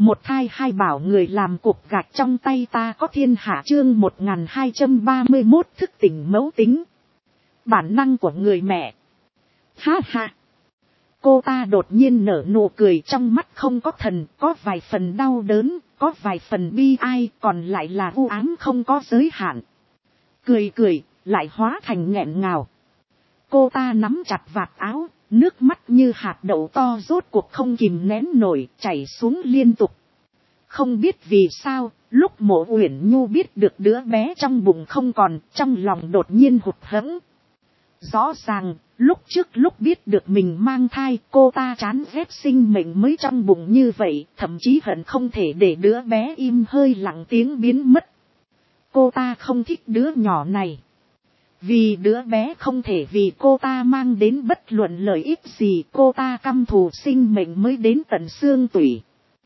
Một thai hai bảo người làm cục gạch trong tay ta có thiên hạ chương 1231 thức tỉnh mẫu tính. Bản năng của người mẹ. Ha ha. Cô ta đột nhiên nở nụ cười, trong mắt không có thần, có vài phần đau đớn, có vài phần bi ai, còn lại là u ám không có giới hạn. Cười cười, lại hóa thành nghẹn ngào. Cô ta nắm chặt vạt áo, nước mắt như hạt đậu to rốt cuộc không kìm nén nổi, chảy xuống liên tục. Không biết vì sao, lúc Mộ Uyển Nhu biết được đứa bé trong bụng không còn, trong lòng đột nhiên hụt hẫng. Rõ ràng, lúc trước lúc biết được mình mang thai, cô ta chán ghét sinh mệnh mới trong bụng như vậy, thậm chí hận không thể để đứa bé im hơi lặng tiếng biến mất. Cô ta không thích đứa nhỏ này. Vì đứa bé không thể vì cô ta mang đến bất luận lợi ích gì, cô ta căm thù sinh mệnh mới đến tận xương tủy.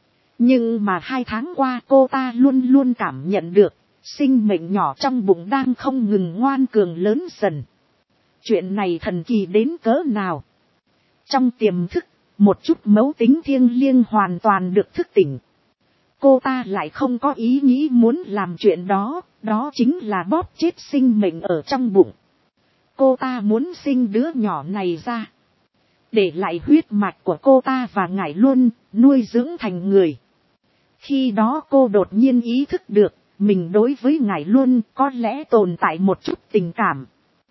Nhưng mà 2 tháng qua cô ta luôn luôn cảm nhận được, sinh mệnh nhỏ trong bụng đang không ngừng ngoan cường lớn dần. Chuyện này thần kỳ đến cỡ nào. Trong tiềm thức, một chút mẫu tính thiêng liêng hoàn toàn được thức tỉnh. Cô ta lại không có ý nghĩ muốn làm chuyện đó, đó chính là bóp chết sinh mệnh ở trong bụng. Cô ta muốn sinh đứa nhỏ này ra, để lại huyết mạch của cô ta và Ngải Luân, nuôi dưỡng thành người. Khi đó cô đột nhiên ý thức được, mình đối với Ngải Luân có lẽ tồn tại một chút tình cảm.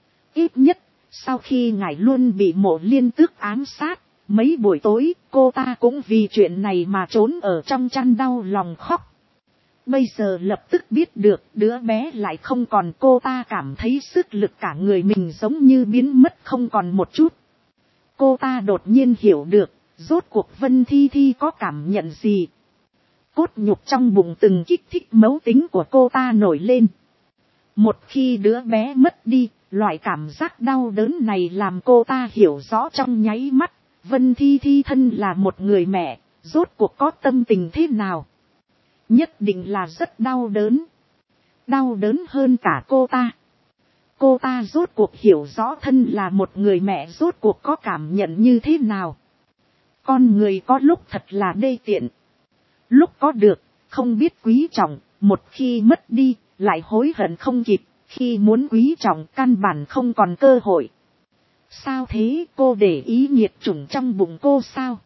Ít nhất, sau khi Ngải Luân bị Mộ Liên Tước ám sát, mấy buổi tối cô ta cũng vì chuyện này mà trốn ở trong chăn đau lòng khóc. Bây giờ lập tức biết được đứa bé lại không còn, cô ta cảm thấy sức lực cả người mình giống như biến mất không còn một chút. Cô ta đột nhiên hiểu được, rốt cuộc Vân Thi Thi có cảm nhận gì. Cốt nhục trong bụng từng kích thích mẫu tính của cô ta nổi lên. Một khi đứa bé mất đi, loại cảm giác đau đớn này làm cô ta hiểu rõ trong nháy mắt, Vân Thi Thi thân là một người mẹ, rốt cuộc có tâm tình thế nào. Nhất định là rất đau đớn. Đau đớn hơn cả cô ta. Cô ta rốt cuộc hiểu rõ thân là một người mẹ rốt cuộc có cảm nhận như thế nào. Con người có lúc thật là đê tiện. Lúc có được, không biết quý trọng, một khi mất đi, lại hối hận không kịp, khi muốn quý trọng căn bản không còn cơ hội. Sao thế, cô để ý nhiệt chủng trong bụng cô sao?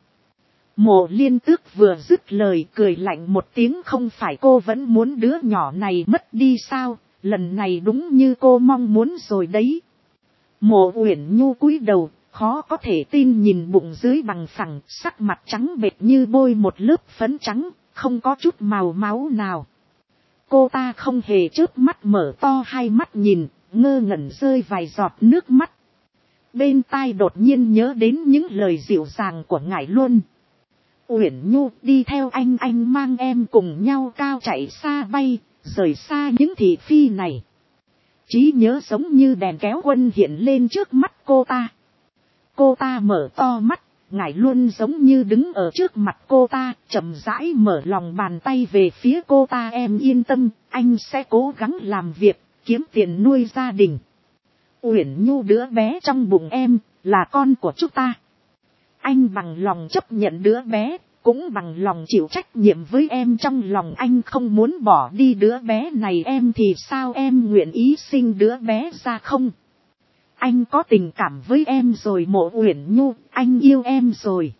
Mộ Liên Tước vừa dứt lời cười lạnh một tiếng, không phải cô vẫn muốn đứa nhỏ này mất đi sao, lần này đúng như cô mong muốn rồi đấy. Mộ Uyển Nhu cúi đầu, khó có thể tin nhìn bụng dưới bằng phẳng, sắc mặt trắng bệch như bôi một lớp phấn trắng, không có chút màu máu nào. Cô ta không hề chớp mắt mở to hai mắt nhìn, ngơ ngẩn rơi vài giọt nước mắt. Bên tai đột nhiên nhớ đến những lời dịu dàng của Ngải Luân. Uyển Nhu, đi theo anh mang em cùng nhau cao chạy xa bay, rời xa những thị phi này. Trí nhớ giống như đèn kéo quân hiện lên trước mắt cô ta. Cô ta mở to mắt, Ngải Luân giống như đứng ở trước mặt cô ta, chậm rãi mở lòng bàn tay về phía cô ta. Em yên tâm, anh sẽ cố gắng làm việc, kiếm tiền nuôi gia đình. Uyển Nhu, đứa bé trong bụng em, là con của chúng ta. Anh bằng lòng chấp nhận đứa bé, cũng bằng lòng chịu trách nhiệm với em. Trong lòng anh không muốn bỏ đi đứa bé này, em thì sao, em nguyện ý sinh đứa bé ra không? Anh có tình cảm với em rồi Mộ Uyển Nhu, anh yêu em rồi.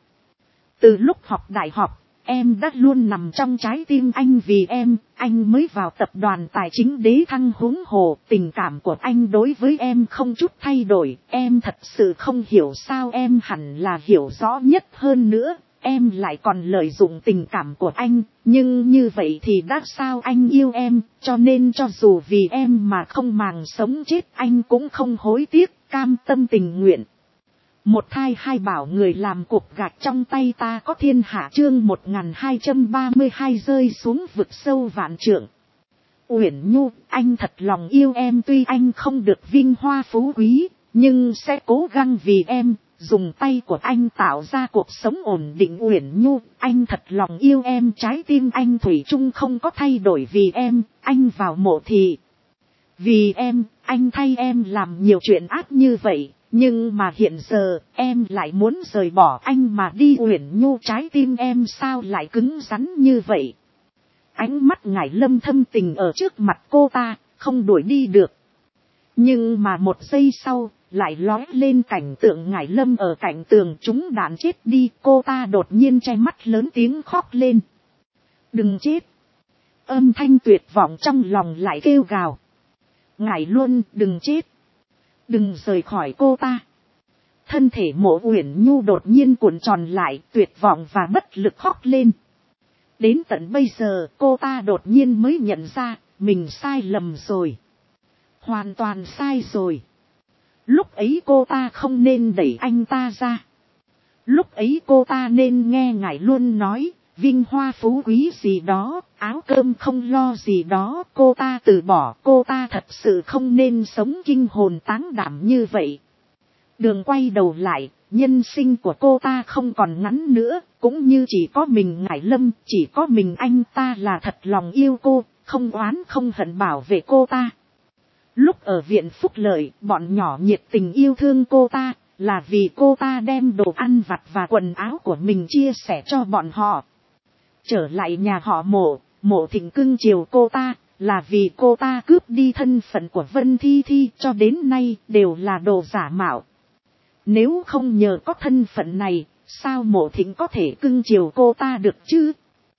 Từ lúc học đại học, em đã luôn nằm trong trái tim anh, vì em, anh mới vào tập đoàn tài chính Đế Thăng. Huống hồ, tình cảm của anh đối với em không chút thay đổi, em thật sự không hiểu sao, em hẳn là hiểu rõ nhất hơn nữa, em lại còn lợi dụng tình cảm của anh, nhưng như vậy thì đã sao, anh yêu em, cho nên cho dù vì em mà không màng sống chết anh cũng không hối tiếc, cam tâm tình nguyện. Một thai hai bảo người làm cục gạch trong tay ta có thiên hạ chương 1232 rơi xuống vực sâu vạn trượng. Uyển Nhu, anh thật lòng yêu em, tuy anh không được vinh hoa phú quý, nhưng sẽ cố gắng vì em, dùng tay của anh tạo ra cuộc sống ổn định. Uyển Nhu, anh thật lòng yêu em, trái tim anh thủy chung không có thay đổi vì em, anh vào mộ thị. Vì em, anh thay em làm nhiều chuyện ác như vậy, Nhưng mà hiện giờ em lại muốn rời bỏ anh mà đi. Uyển Nhu, trái tim em sao lại cứng rắn như vậy? Ánh mắt Ngải Lâm thâm tình ở trước mặt cô ta, không đuổi đi được. Nhưng mà một giây sau, lại lóe lên cảnh tượng Ngải Lâm ở cạnh tường trúng đạn chết đi. Cô ta đột nhiên che mắt lớn tiếng khóc lên. Đừng chết! Âm thanh tuyệt vọng trong lòng lại kêu gào. Ngải Luân, đừng chết! Đừng rời khỏi cô ta! Thân thể Mộ Uyển Nhu đột nhiên cuộn tròn lại, tuyệt vọng và bất lực khóc lên. Đến tận bây giờ cô ta đột nhiên mới nhận ra, mình sai lầm rồi. Hoàn toàn sai rồi. Lúc ấy cô ta không nên đẩy anh ta ra. Lúc ấy cô ta nên nghe Ngải Luân nói, vinh hoa phú quý gì đó, áo cơm không lo gì đó. Cô ta từ bỏ, cô ta thật sự không nên sống kinh hồn táng đảm như vậy. Đường quay đầu lại, nhân sinh của cô ta không còn ngắn nữa, cũng như chỉ có mình Ngải Lâm, chỉ có mình anh ta là thật lòng yêu cô, không oán không hận bảo vệ cô ta. Lúc ở viện Phúc Lợi, bọn nhỏ nhiệt tình yêu thương cô ta, là vì cô ta đem đồ ăn vặt và quần áo của mình chia sẻ cho bọn họ. Trở lại nhà họ Mộ, Mộ Thịnh cưng chiều cô ta, là vì cô ta cướp đi thân phận của Vân Thi Thi, cho đến nay đều là đồ giả mạo. Nếu không nhờ có thân phận này, sao Mộ Thịnh có thể cưng chiều cô ta được chứ?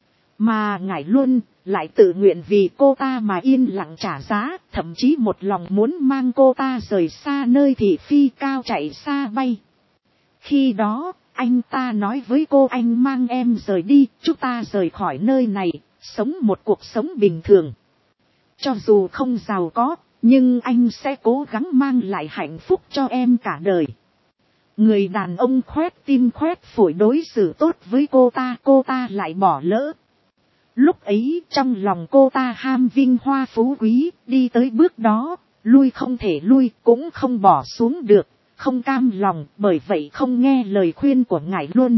Mà Ngải Luân lại tự nguyện vì cô ta mà yên lặng trả giá, thậm chí một lòng muốn mang cô ta rời xa nơi thị phi cao chạy xa bay. Khi đó, anh ta nói với cô, anh mang em rời đi, chúng ta rời khỏi nơi này, sống một cuộc sống bình thường. Cho dù không giàu có, nhưng anh sẽ cố gắng mang lại hạnh phúc cho em cả đời. Người đàn ông khoét tim khoét phổi đối xử tốt với cô ta lại bỏ lỡ. Lúc ấy trong lòng cô ta ham vinh hoa phú quý, đi tới bước đó, lui không thể lui, cũng không bỏ xuống được, không cam lòng, bởi vậy không nghe lời khuyên của Ngải Luân.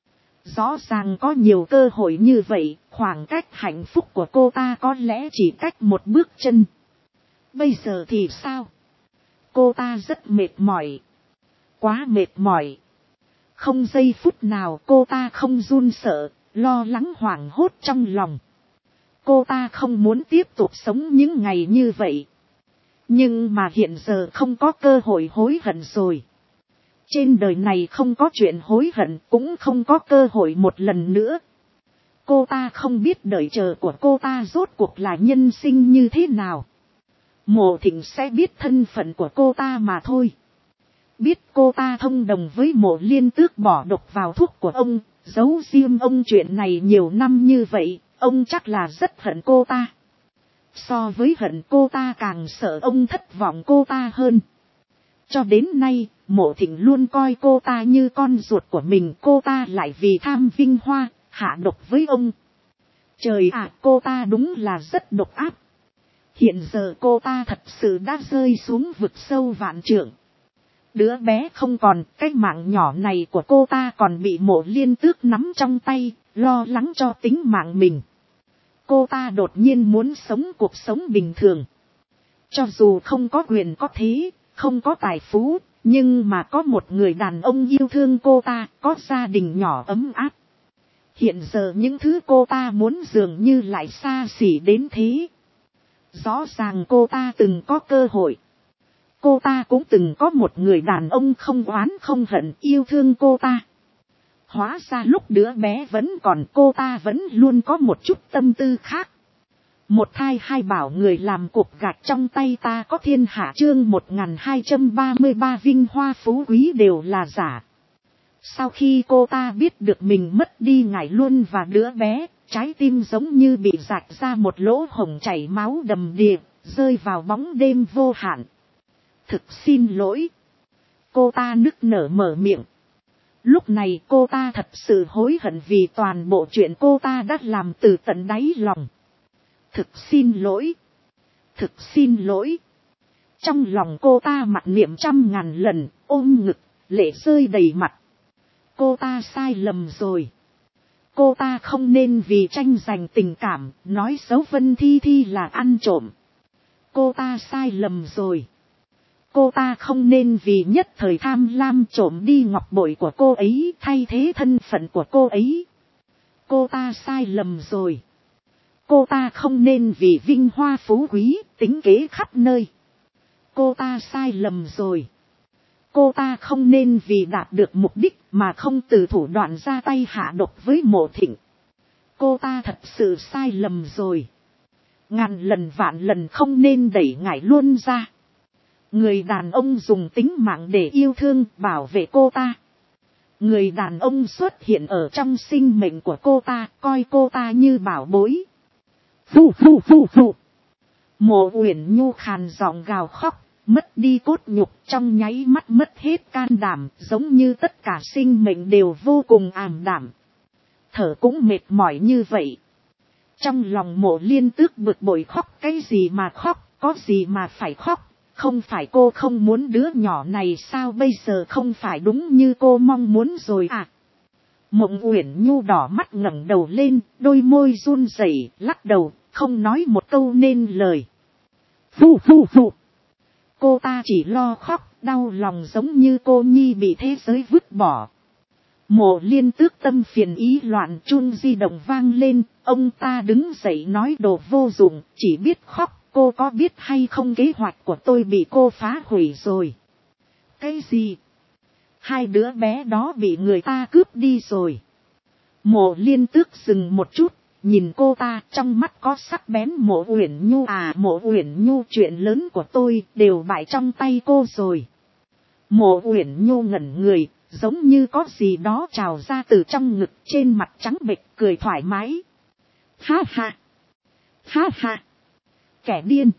Rõ ràng có nhiều cơ hội như vậy, khoảng cách hạnh phúc của cô ta có lẽ chỉ cách một bước chân. Bây giờ thì sao? Cô ta rất mệt mỏi. Quá mệt mỏi. Không giây phút nào cô ta không run sợ, lo lắng hoảng hốt trong lòng. Cô ta không muốn tiếp tục sống những ngày như vậy. Nhưng mà hiện giờ không có cơ hội hối hận rồi. Trên đời này không có chuyện hối hận, cũng không có cơ hội một lần nữa. Cô ta không biết đợi chờ của cô ta rốt cuộc là nhân sinh như thế nào. Mộ Thịnh sẽ biết thân phận của cô ta mà thôi. Biết cô ta thông đồng với Mộ Liên Tước bỏ độc vào thuốc của ông, giấu riêng ông chuyện này nhiều năm như vậy, ông chắc là rất hận cô ta. So với hận cô ta càng sợ ông thất vọng cô ta hơn. Cho đến nay, Mộ Thịnh luôn coi cô ta như con ruột của mình, cô ta lại vì tham vinh hoa, hạ độc với ông. Trời ạ, cô ta đúng là rất độc ác. Hiện giờ cô ta thật sự đã rơi xuống vực sâu vạn trượng. Đứa bé không còn, cái mạng nhỏ này của cô ta còn bị Mộ Liên Tước nắm trong tay, lo lắng cho tính mạng mình. Cô ta đột nhiên muốn sống cuộc sống bình thường. Cho dù không có quyền có thế, không có tài phú, nhưng mà có một người đàn ông yêu thương cô ta, có gia đình nhỏ ấm áp. Hiện giờ những thứ cô ta muốn dường như lại xa xỉ đến thế. Rõ ràng cô ta từng có cơ hội. Cô ta cũng từng có một người đàn ông không oán không hận yêu thương cô ta. Hóa ra lúc đứa bé vẫn còn, cô ta vẫn luôn có một chút tâm tư khác. Một thai hai bảo người làm cục gạch trong tay ta có thiên hạ. Chương 1233 vinh hoa phú quý đều là giả. Sau khi cô ta biết được mình mất đi Ngải Luân và đứa bé, trái tim giống như bị rạch ra một lỗ hổng chảy máu đầm đìa, rơi vào bóng đêm vô hạn. Thực xin lỗi. Cô ta nức nở mở miệng. Lúc này cô ta thật sự hối hận vì toàn bộ chuyện cô ta đã làm từ tận đáy lòng. Thực xin lỗi. Thực xin lỗi. Trong lòng cô ta mặc niệm 100.000 lần, ôm ngực, lệ rơi đầy mặt. Cô ta sai lầm rồi. Cô ta không nên vì tranh giành tình cảm, nói xấu Vân Thi Thi là ăn trộm. Cô ta sai lầm rồi. Cô ta không nên vì nhất thời tham lam trộm đi ngọc bội của cô ấy thay thế thân phận của cô ấy. Cô ta sai lầm rồi. Cô ta không nên vì vinh hoa phú quý tính kế khắp nơi. Cô ta sai lầm rồi. Cô ta không nên vì đạt được mục đích mà không từ thủ đoạn ra tay hạ độc với Mộ Thịnh. Cô ta thật sự sai lầm rồi. Ngàn lần vạn lần không nên đẩy ngải luôn ra. Người đàn ông dùng tính mạng để yêu thương bảo vệ cô ta. Người đàn ông xuất hiện ở trong sinh mệnh của cô ta, coi cô ta như bảo bối. Phù phù phù phù. Mộ Uyển Nhu khàn giọng gào khóc, mất đi cốt nhục, trong nháy mắt mất hết can đảm, giống như tất cả sinh mệnh đều vô cùng ảm đạm. Thở cũng mệt mỏi như vậy. Trong lòng Mộ Liên Tước bực bội, khóc cái gì mà khóc, có gì mà phải khóc. Không phải cô không muốn đứa nhỏ này sao, bây giờ không phải đúng như cô mong muốn rồi à? Mộng Uyển Nhu đỏ mắt ngẩng đầu lên, đôi môi run rẩy, lắc đầu, không nói một câu nên lời. Phù phù phù. Cô ta chỉ lo khóc, đau lòng giống như cô nhi bị thế giới vứt bỏ. Mộ Liên Tước tâm phiền ý loạn, chuông di động vang lên, ông ta đứng dậy nói đồ vô dụng, chỉ biết khóc. Cô có biết hay không kế hoạch của tôi bị cô phá hủy rồi? Cái gì? Hai đứa bé đó bị người ta cướp đi rồi. Mộ Liên Tước dừng một chút, nhìn cô ta, trong mắt có sắc bén. Mộ Uyển Nhu à, Mộ Uyển Nhu, chuyện lớn của tôi đều bại trong tay cô rồi. Mộ Uyển Nhu ngẩn người, giống như có gì đó trào ra từ trong ngực, trên mặt trắng bệch, cười thoải mái. Ha ha! Ha ha! Kẻ điên.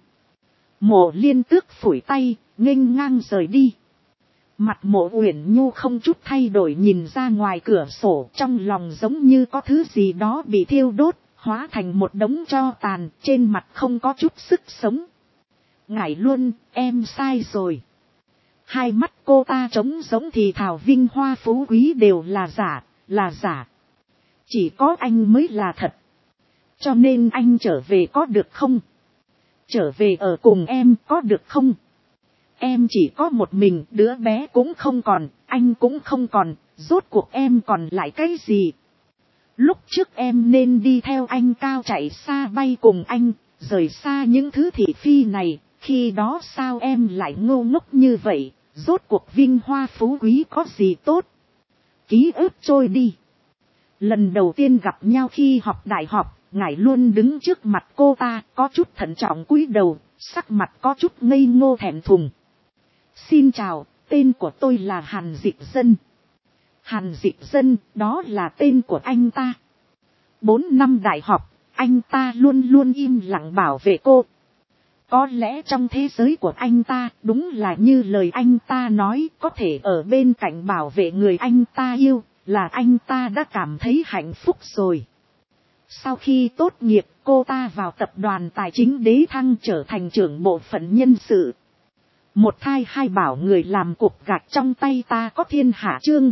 Mộ Liên Tước phủi tay, nghênh ngang rời đi. Mặt Mộ Uyển Nhu không chút thay đổi nhìn ra ngoài cửa sổ, trong lòng giống như có thứ gì đó bị thiêu đốt, hóa thành một đống tro tàn, trên mặt không có chút sức sống. Ngải Luân, em sai rồi. Hai mắt cô ta trống giống thì thào, vinh hoa phú quý đều là giả, là giả. Chỉ có anh mới là thật. Cho nên anh trở về có được không? Trở về ở cùng em có được không? Em chỉ có một mình, đứa bé cũng không còn, anh cũng không còn, rốt cuộc em còn lại cái gì? Lúc trước em nên đi theo anh cao chạy xa bay cùng anh, rời xa những thứ thị phi này, khi đó sao em lại ngô ngốc như vậy, rốt cuộc vinh hoa phú quý có gì tốt? Ký ức trôi đi. Lần đầu tiên gặp nhau khi học đại học, Ngải Luân đứng trước mặt cô ta, có chút thận trọng cúi đầu, sắc mặt có chút ngây ngô thẹn thùng. Xin chào, tên của tôi là Hàn Dịch Dân. Hàn Dịch Dân, đó là tên của anh ta. 4 năm đại học, anh ta luôn luôn im lặng bảo vệ cô. Có lẽ trong thế giới của anh ta, đúng là như lời anh ta nói, có thể ở bên cạnh bảo vệ người anh ta yêu, là anh ta đã cảm thấy hạnh phúc rồi. Sau khi tốt nghiệp, cô ta vào tập đoàn tài chính Đế Thăng trở thành trưởng bộ phận nhân sự. Một thai hai bảo, người làm cục gạch trong tay ta có thiên hạ, chương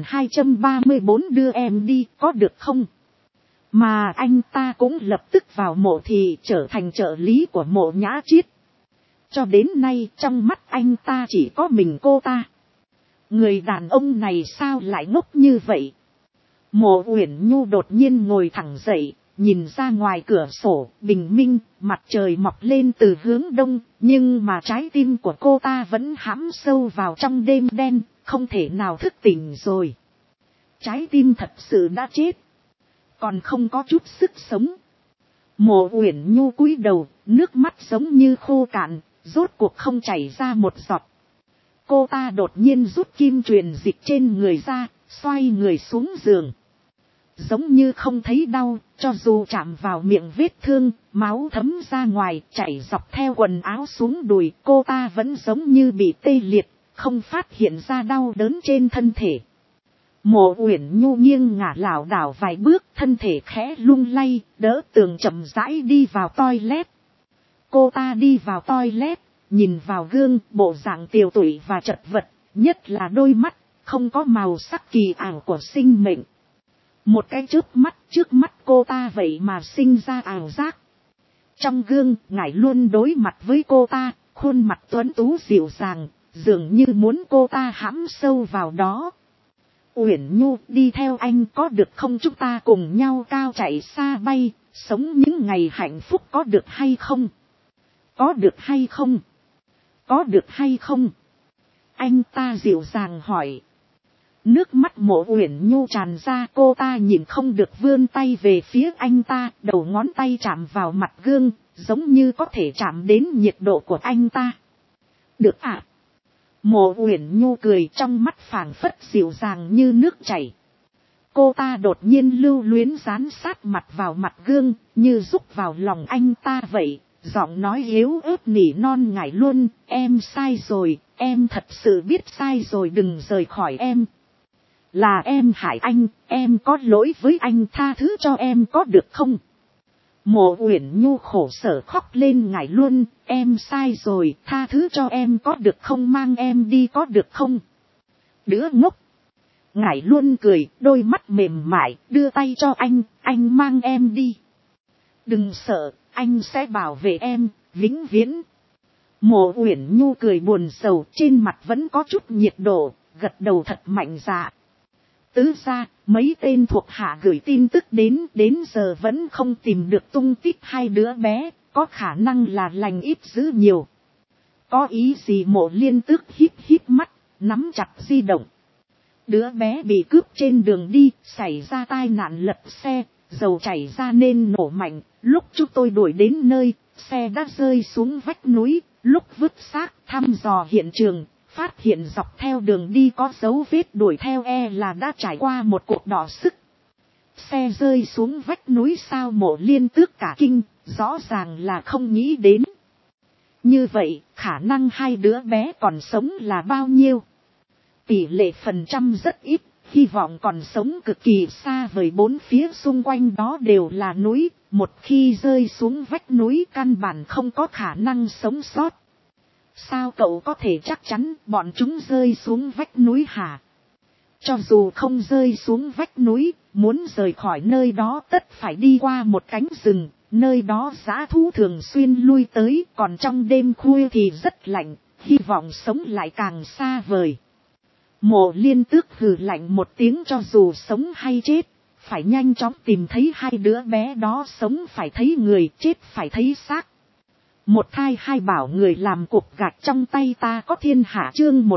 1234 đưa em đi có được không? Mà anh ta cũng lập tức vào Mộ thị trở thành trợ lý của Mộ Nhã Chiết. Cho đến nay trong mắt anh ta chỉ có mình cô ta. Người đàn ông này sao lại ngốc như vậy? Mộ Uyển Nhu đột nhiên ngồi thẳng dậy, nhìn ra ngoài cửa sổ, bình minh, mặt trời mọc lên từ hướng đông, nhưng mà trái tim của cô ta vẫn hãm sâu vào trong đêm đen, không thể nào thức tỉnh rồi. Trái tim thật sự đã chết, còn không có chút sức sống. Mộ Uyển Nhu cúi đầu, nước mắt giống như khô cạn, rốt cuộc không chảy ra một giọt. Cô ta đột nhiên rút kim truyền dịch trên người ra, xoay người xuống giường. Giống như không thấy đau, cho dù chạm vào miệng vết thương, máu thấm ra ngoài, chảy dọc theo quần áo xuống đùi, cô ta vẫn giống như bị tê liệt, không phát hiện ra đau đớn trên thân thể. Mộ Uyển Nhu nghiêng ngả lảo đảo vài bước, thân thể khẽ lung lay, đỡ tường chậm rãi đi vào toilet. Cô ta đi vào toilet, nhìn vào gương, bộ dạng tiều tụy và chật vật, nhất là đôi mắt, không có màu sắc kỳ ảo của sinh mệnh. Một cái chớp mắt, trước mắt cô ta vậy mà sinh ra ảo giác. Trong gương, Ngải Luân đối mặt với cô ta khuôn mặt tuấn tú dịu dàng, dường như muốn cô ta hãm sâu vào đó. Uyển Nhu, đi theo anh có được không, chúng ta cùng nhau cao chạy xa bay, sống những ngày hạnh phúc có được hay không? Có được hay không? Có được hay không? Anh ta dịu dàng hỏi. Nước mắt Mộ Uyển Nhu tràn ra, cô ta nhìn không được vươn tay về phía anh ta, đầu ngón tay chạm vào mặt gương, giống như có thể chạm đến nhiệt độ của anh ta. Được ạ. Mộ Uyển Nhu cười, trong mắt phảng phất dịu dàng như nước chảy. Cô ta đột nhiên lưu luyến dán sát mặt vào mặt gương, như rúc vào lòng anh ta vậy, giọng nói yếu ớt nỉ non ngải luôn, em sai rồi, em thật sự biết sai rồi, đừng rời khỏi em. Là em hại anh, em có lỗi với anh, tha thứ cho em có được không? Mộ Uyển Nhu khổ sở khóc lên, ngải luôn, em sai rồi, tha thứ cho em có được không, mang em đi có được không? Đứa ngốc. Ngải luôn cười, đôi mắt mềm mại, đưa tay cho anh mang em đi. Đừng sợ, anh sẽ bảo vệ em, vĩnh viễn. Mộ Uyển Nhu cười buồn sầu, trên mặt vẫn có chút nhiệt độ, gật đầu thật mạnh dạ. Tứ gia, mấy tên thuộc hạ gửi tin tức đến giờ vẫn không tìm được tung tích hai đứa bé, có khả năng là lành ít dữ nhiều. Có ý gì? Mộ Liên Tước híp híp mắt, nắm chặt di động. Đứa bé bị cướp trên đường đi, xảy ra tai nạn lật xe, dầu chảy ra nên nổ mạnh, lúc chúng tôi đuổi đến nơi, xe đã rơi xuống vách núi, lúc vứt xác thăm dò hiện trường. Phát hiện dọc theo đường đi có dấu vết đuổi theo, là đã trải qua một cuộc đọ sức. Xe rơi xuống vách núi sao? Mộ Liên Tước cả kinh, rõ ràng là không nghĩ đến. Như vậy, khả năng hai đứa bé còn sống là bao nhiêu? Tỷ lệ phần trăm rất ít, hy vọng còn sống cực kỳ xa vời, bốn phía xung quanh đó đều là núi, một khi rơi xuống vách núi căn bản không có khả năng sống sót. Sao cậu có thể chắc chắn bọn chúng rơi xuống vách núi hả? Cho dù không rơi xuống vách núi, muốn rời khỏi nơi đó tất phải đi qua một cánh rừng, nơi đó dã thú thường xuyên lui tới, còn trong đêm khuya thì rất lạnh, hy vọng sống lại càng xa vời. Mộ Liên Tước hừ lạnh một tiếng, cho dù sống hay chết, phải nhanh chóng tìm thấy hai đứa bé đó, sống phải thấy người, chết phải thấy xác. Một thai hai bảo, người làm cục gạch trong tay ta có thiên hạ. Chương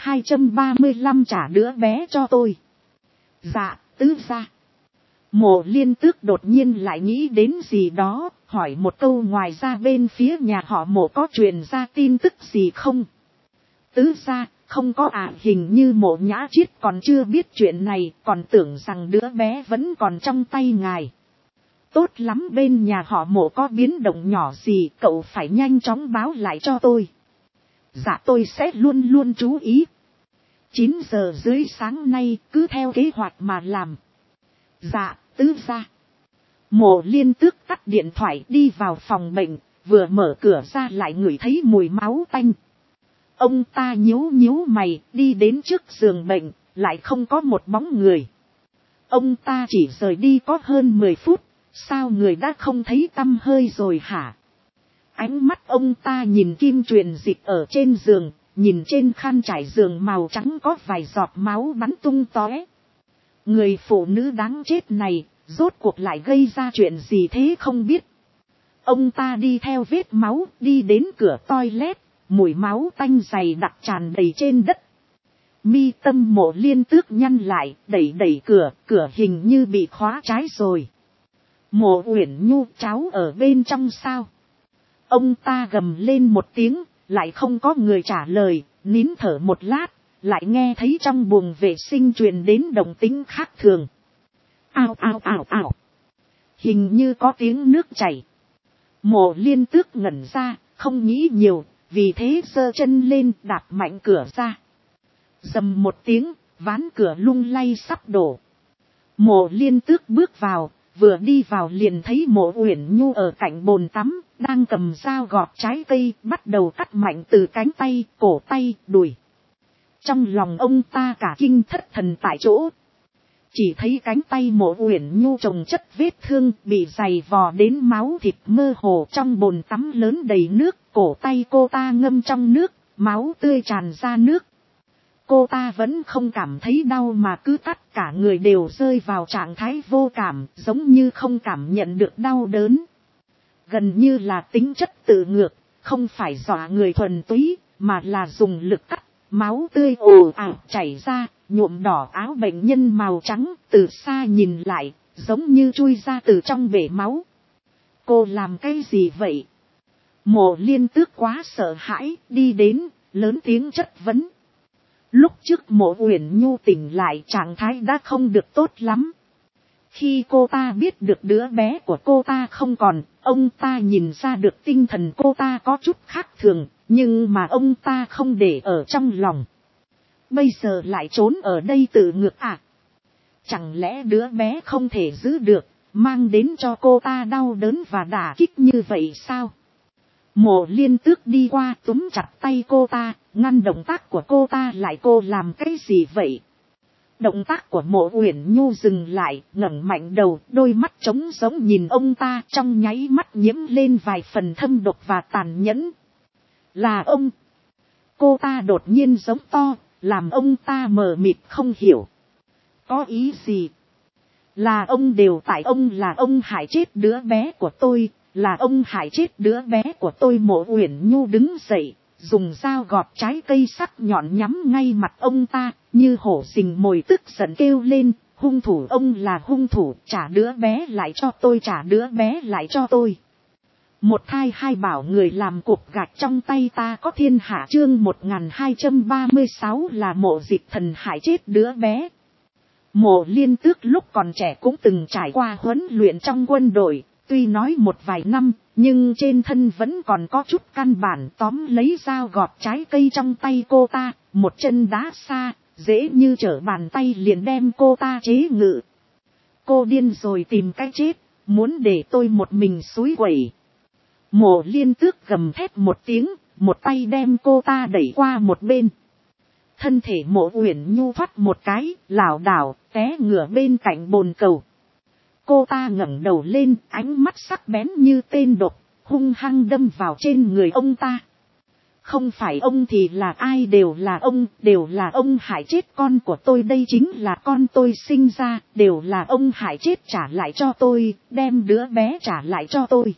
1235, trả đứa bé cho tôi. Dạ, tứ gia. Mộ Liên Tước đột nhiên lại nghĩ đến gì đó, hỏi một câu, ngoài ra bên phía nhà họ Mộ có truyền ra tin tức gì không? Tứ gia, không có ạ, hình như Mộ Nhã Chiết còn chưa biết chuyện này, còn tưởng rằng đứa bé vẫn còn trong tay ngài. Tốt lắm, bên nhà họ Mộ có biến động nhỏ gì, cậu phải nhanh chóng báo lại cho tôi. Dạ tôi sẽ luôn luôn chú ý. 9 giờ dưới sáng nay cứ theo kế hoạch mà làm. Dạ, tứ gia. Mộ Liên Tước tắt điện thoại đi vào phòng bệnh, vừa mở cửa ra lại ngửi thấy mùi máu tanh. Ông ta nhíu nhíu mày, đi đến trước giường bệnh, lại không có một bóng người. Ông ta chỉ rời đi có hơn 10 phút. Sao người đã không thấy tăm hơi rồi hả? Ánh mắt ông ta nhìn kim truyền dịch ở trên giường, nhìn trên khăn trải giường màu trắng có vài giọt máu bắn tung tóe. Người phụ nữ đáng chết này, rốt cuộc lại gây ra chuyện gì thế không biết. Ông ta đi theo vết máu, đi đến cửa toilet, mùi máu tanh dày đặc tràn đầy trên đất. Mi tâm Mộ Liên Tước nhăn lại, đẩy cửa, cửa hình như bị khóa trái rồi. Mộ Uyển Nhu, cháu ở bên trong sao? Ông ta gầm lên một tiếng, lại không có người trả lời, nín thở một lát, lại nghe thấy trong buồng vệ sinh truyền đến động tĩnh khác thường. Ao ao ao ao. Hình như có tiếng nước chảy. Mộ Liên Tước ngẩn ra, không nghĩ nhiều, vì thế giơ chân lên đạp mạnh cửa ra. Rầm một tiếng, ván cửa lung lay sắp đổ. Mộ Liên Tước bước vào. Vừa đi vào liền thấy Mộ Uyển Nhu ở cạnh bồn tắm, đang cầm dao gọt trái cây, bắt đầu cắt mạnh từ cánh tay, cổ tay, đùi. Trong lòng ông ta cả kinh thất thần tại chỗ. Chỉ thấy cánh tay Mộ Uyển Nhu chồng chất vết thương, bị giày vò đến máu thịt mơ hồ, trong bồn tắm lớn đầy nước, cổ tay cô ta ngâm trong nước, máu tươi tràn ra nước. Cô ta vẫn không cảm thấy đau mà cứ tất cả người đều rơi vào trạng thái vô cảm, giống như không cảm nhận được đau đớn. Gần như là tính chất tự ngược, không phải dọa người thuần túy, mà là dùng lực cắt, máu tươi ồ ạt chảy ra, nhuộm đỏ áo bệnh nhân màu trắng, từ xa nhìn lại, giống như chui ra từ trong bể máu. Cô làm cái gì vậy? Mộ Liên Tước quá sợ hãi, đi đến, lớn tiếng chất vấn. Lúc trước Mộ Uyển Nhu tỉnh lại trạng thái đã không được tốt lắm. Khi cô ta biết được đứa bé của cô ta không còn, ông ta nhìn ra được tinh thần cô ta có chút khác thường, nhưng mà ông ta không để ở trong lòng. Bây giờ lại trốn ở đây tự ngược à? Chẳng lẽ đứa bé không thể giữ được, mang đến cho cô ta đau đớn và đả kích như vậy sao? Mộ Liên Tước đi qua túm chặt tay cô ta, ngăn động tác của cô ta lại. Cô làm cái gì vậy? Động tác của Mộ Uyển Nhu dừng lại, ngẩng mạnh đầu, đôi mắt trống giống nhìn ông ta, trong nháy mắt nhiễm lên vài phần thâm độc và tàn nhẫn. Là ông. Cô ta đột nhiên giống to, làm ông ta mờ mịt không hiểu. Có ý gì? Là ông, đều tại ông, là ông hại chết đứa bé của tôi, là ông hại chết đứa bé của tôi. Mộ Uyển Nhu đứng dậy, dùng dao gọt trái cây sắc nhọn nhắm ngay mặt ông ta, như hổ rình mồi, tức giận kêu lên, hung thủ, ông là hung thủ, trả đứa bé lại cho tôi, trả đứa bé lại cho tôi. Một thai hai bảo, người làm cục gạch trong tay ta có thiên hạ. Chương 1236 là Mộ Dịch Thần hại chết đứa bé. Mộ Liên Tước lúc còn trẻ cũng từng trải qua huấn luyện trong quân đội, tuy nói một vài năm, nhưng trên thân vẫn còn có chút căn bản. Tóm lấy dao gọt trái cây trong tay cô ta, một chân đá xa, dễ như trở bàn tay liền đem cô ta chế ngự. Cô điên rồi, tìm cái chết, muốn để tôi một mình xúi quẩy. Mộ Liên Tước gầm thét một tiếng, một tay đem cô ta đẩy qua một bên. Thân thể Mộ Uyển Nhu thoát một cái, lảo đảo, té ngửa bên cạnh bồn cầu. Cô ta ngẩng đầu lên, ánh mắt sắc bén như tên độc, hung hăng đâm vào trên người ông ta. Không phải ông thì là ai? Đều là ông hại chết con của tôi, đây chính là con tôi sinh ra, đều là ông hại chết, trả lại cho tôi, đem đứa bé trả lại cho tôi.